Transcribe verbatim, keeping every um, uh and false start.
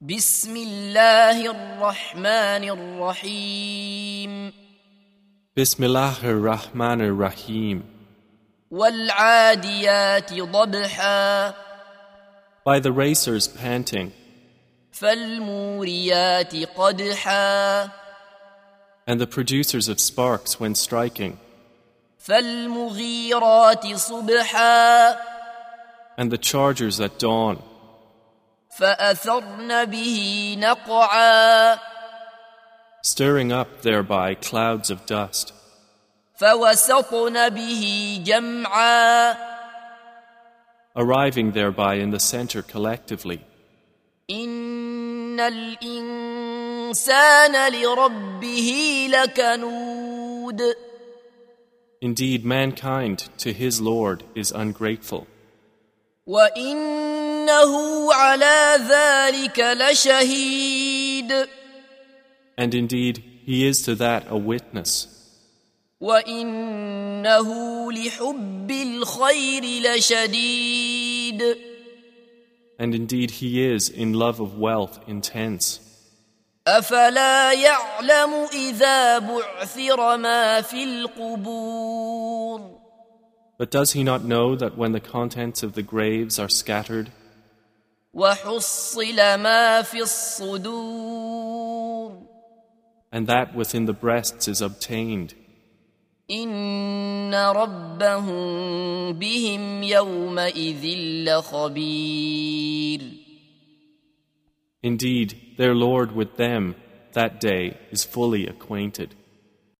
بسم الله الرحمن الرحيم Bismillahir Rahmanir Rahim. والعاديات ضبحا By the racers panting, فالموريات قدحا and the producers of sparks when striking, فالمغيرات صبحا and the chargers at dawn, فأثرن به نقعا stirring up thereby clouds of dust, فوسطن به جمعا arriving thereby in the center collectively. إن الإنسان لربه لكنود Indeed, mankind to his Lord is ungrateful, وإنه على ذلك لشهيد and indeed he is to that a witness, وإنه لحب الخير لشديد and indeed he is in love of wealth intense. أفلا يعلم إذا بعثر ما في القبور But does he not know that when the contents of the graves are scattered, وحصل ما في الصدور and that within the breasts is obtained, إن ربهم بهم يومئذ لخبير indeed their Lord with them that day is fully acquainted.